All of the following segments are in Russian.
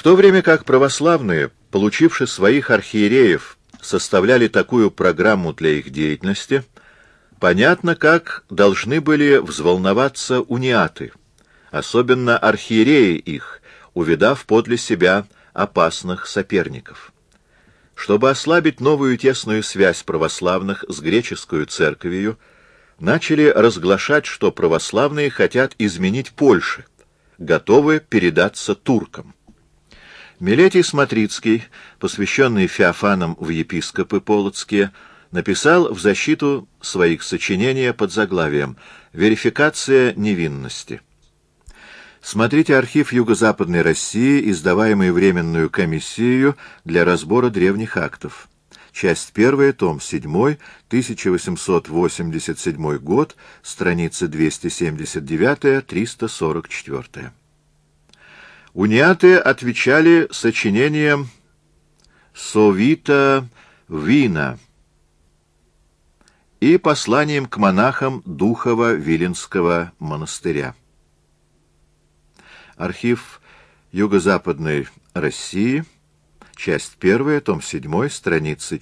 то время как православные, получивши своих архиереев, составляли такую программу для их деятельности, понятно, как должны были взволноваться униаты, особенно архиереи их, увидав подле себя опасных соперников. Чтобы ослабить новую тесную связь православных с греческую церковью, начали разглашать, что православные хотят изменить Польшу, готовы передаться туркам. Милетий Смотрицкий, посвященный Феофанам в епископы полоцкие, написал в защиту своих сочинения под заглавием «Верификация невинности». Смотрите архив Юго-Западной России, издаваемый Временную комиссию для разбора древних актов. Часть 1, том 7, 1887 год, страницы 279-344. Униаты отвечали сочинением «Совита Вина» и посланием к монахам Духово-Виленского монастыря. Архив Юго-Западной России, часть 1, том 7, страницы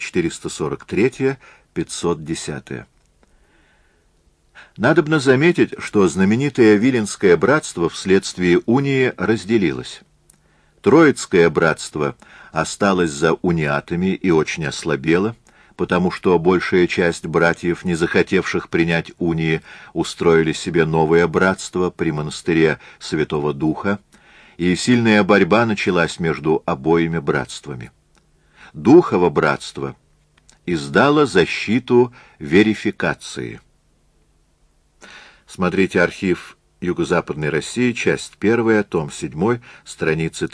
443-510. Надобно заметить, что знаменитое Виленское братство вследствие унии разделилось. Троицкое братство осталось за униатами и очень ослабело, потому что большая часть братьев, не захотевших принять унии, устроили себе новое братство при монастыре Святого Духа, и сильная борьба началась между обоими братствами. Духово братство издало защиту верификации. Смотрите архив Юго-Западной России, часть 1, том 7, страницы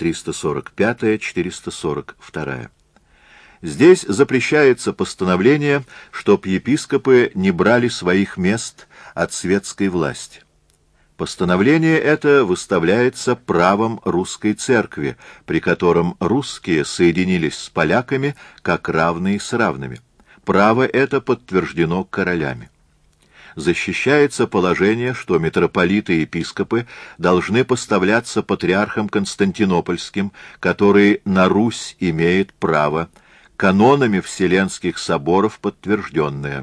345-442. Здесь запрещается постановление, чтоб епископы не брали своих мест от светской власти. Постановление это выставляется правом русской церкви, при котором русские соединились с поляками как равные с равными. Право это подтверждено королями. Защищается положение, что митрополиты и епископы должны поставляться патриархом Константинопольским, который на Русь имеет право, канонами Вселенских соборов подтвержденное.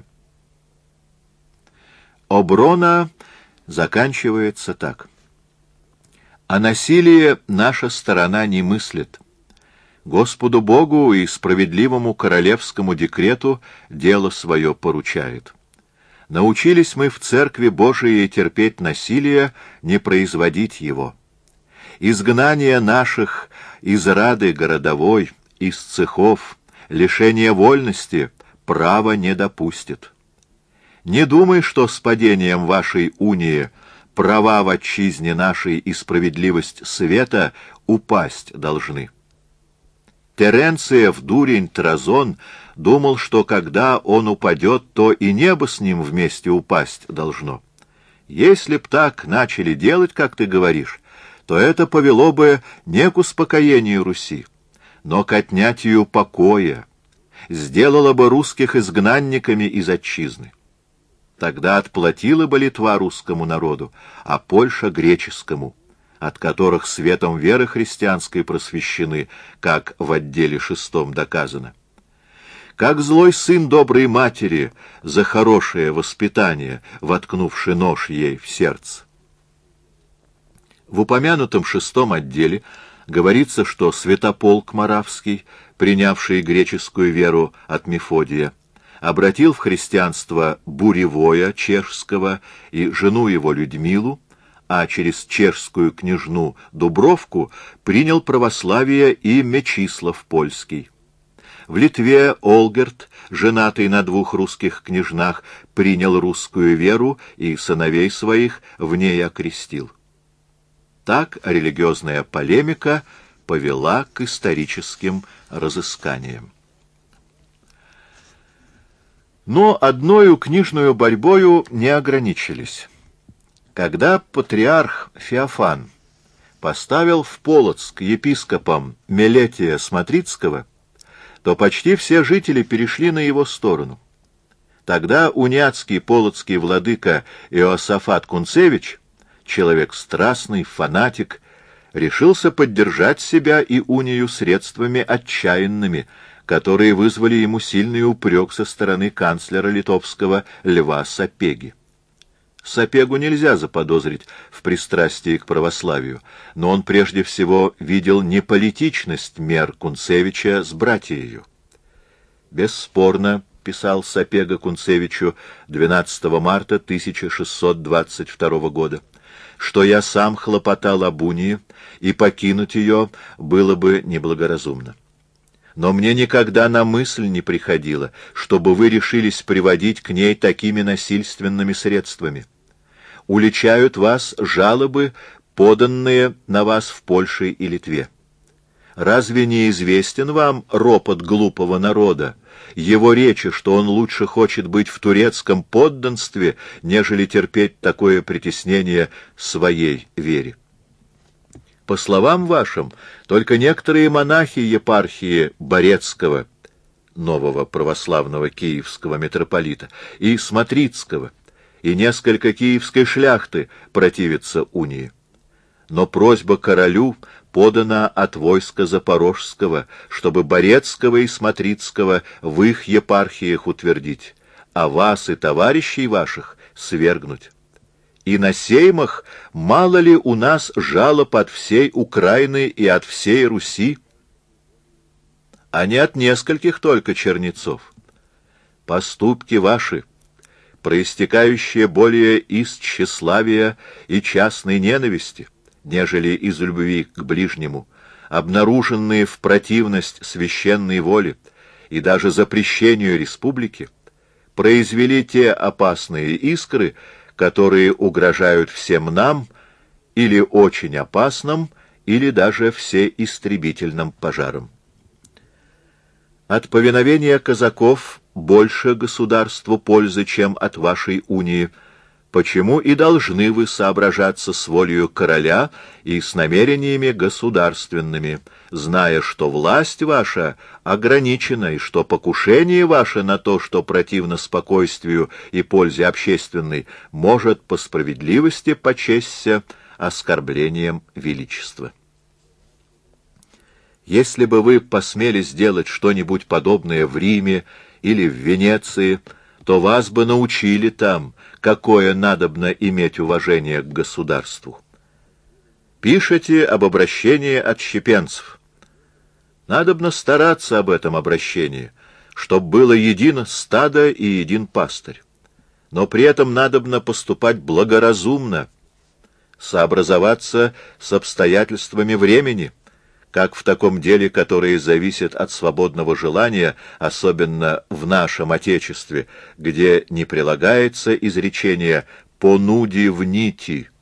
Оброна заканчивается так. «О насилии наша сторона не мыслит. Господу Богу и справедливому королевскому декрету дело свое поручает. Научились мы в Церкви Божией терпеть насилие, не производить его. Изгнание наших из рады городовой, из цехов, лишение вольности право не допустит. Не думай, что с падением вашей унии права в отчизне нашей и справедливость света упасть должны. Теренциев, дурень, Тразон думал, что когда он упадет, то и небо с ним вместе упасть должно. Если б так начали делать, как ты говоришь, то это повело бы не к успокоению Руси, но к отнятию покоя, сделало бы русских изгнанниками из отчизны. Тогда отплатила бы Литва русскому народу, а Польша — греческому, от которых светом веры христианской просвещены, как в отделе 6 доказано. Как злой сын доброй матери за хорошее воспитание, воткнувший нож ей в сердце. В упомянутом 6 отделе говорится, что Святополк Моравский, принявший греческую веру от Мефодия, обратил в христианство Буревоя чешского и жену его Людмилу, а через чешскую княжну Дубровку принял православие и Мечислав Польский. В Литве Олгерт, женатый на 2 русских княжнах, принял русскую веру и сыновей своих в ней окрестил. Так религиозная полемика повела к историческим разысканиям. Но одною книжную борьбою не ограничились. Когда патриарх Феофан поставил в Полоцк епископом Милетия Смотрицкого, то почти все жители перешли на его сторону. Тогда униатский полоцкий владыка Иосафат Кунцевич, человек страстный, фанатик, решился поддержать себя и унию средствами отчаянными, которые вызвали ему сильный упрек со стороны канцлера литовского Льва Сапеги. Сапегу нельзя заподозрить в пристрастии к православию, но он прежде всего видел неполитичность мер Кунцевича с братией. «Бесспорно», — писал Сапега Кунцевичу 12 марта 1622 года, «что я сам хлопотал об унии, и покинуть ее было бы неблагоразумно. Но мне никогда на мысль не приходило, чтобы вы решились приводить к ней такими насильственными средствами. Уличают вас жалобы, поданные на вас в Польше и Литве. Разве не известен вам ропот глупого народа, его речи, что он лучше хочет быть в турецком подданстве, нежели терпеть такое притеснение своей вере? По словам вашим, только некоторые монахи епархии Борецкого, нового православного киевского митрополита, и Смотрицкого, и несколько киевской шляхты противятся унии. Но просьба королю подана от войска Запорожского, чтобы Борецкого и Смотрицкого в их епархиях утвердить, а вас и товарищей ваших свергнуть. И на сеймах мало ли у нас жалоб от всей Украины и от всей Руси, а не от нескольких только чернецов. Поступки ваши, проистекающие более из тщеславия и частной ненависти, нежели из любви к ближнему, обнаруженные в противность священной воле и даже запрещению республики, произвели те опасные искры, которые угрожают всем нам или очень опасным, или даже всеистребительным пожаром. От повиновения казаков больше государству пользы, чем от вашей унии, почему и должны вы соображаться с волею короля и с намерениями государственными, зная, что власть ваша ограничена и что покушение ваше на то, что противно спокойствию и пользе общественной, может по справедливости почесться оскорблением величества. Если бы вы посмели сделать что-нибудь подобное в Риме или в Венеции, то вас бы научили там, какое надобно иметь уважение к государству. Пишете об обращении отщепенцев. Надобно стараться об этом обращении, чтоб было едино стадо и един пастырь. Но при этом надобно поступать благоразумно, сообразоваться с обстоятельствами времени, как в таком деле, которое зависит от свободного желания, особенно в нашем Отечестве, где не прилагается изречение «понуди в нити»,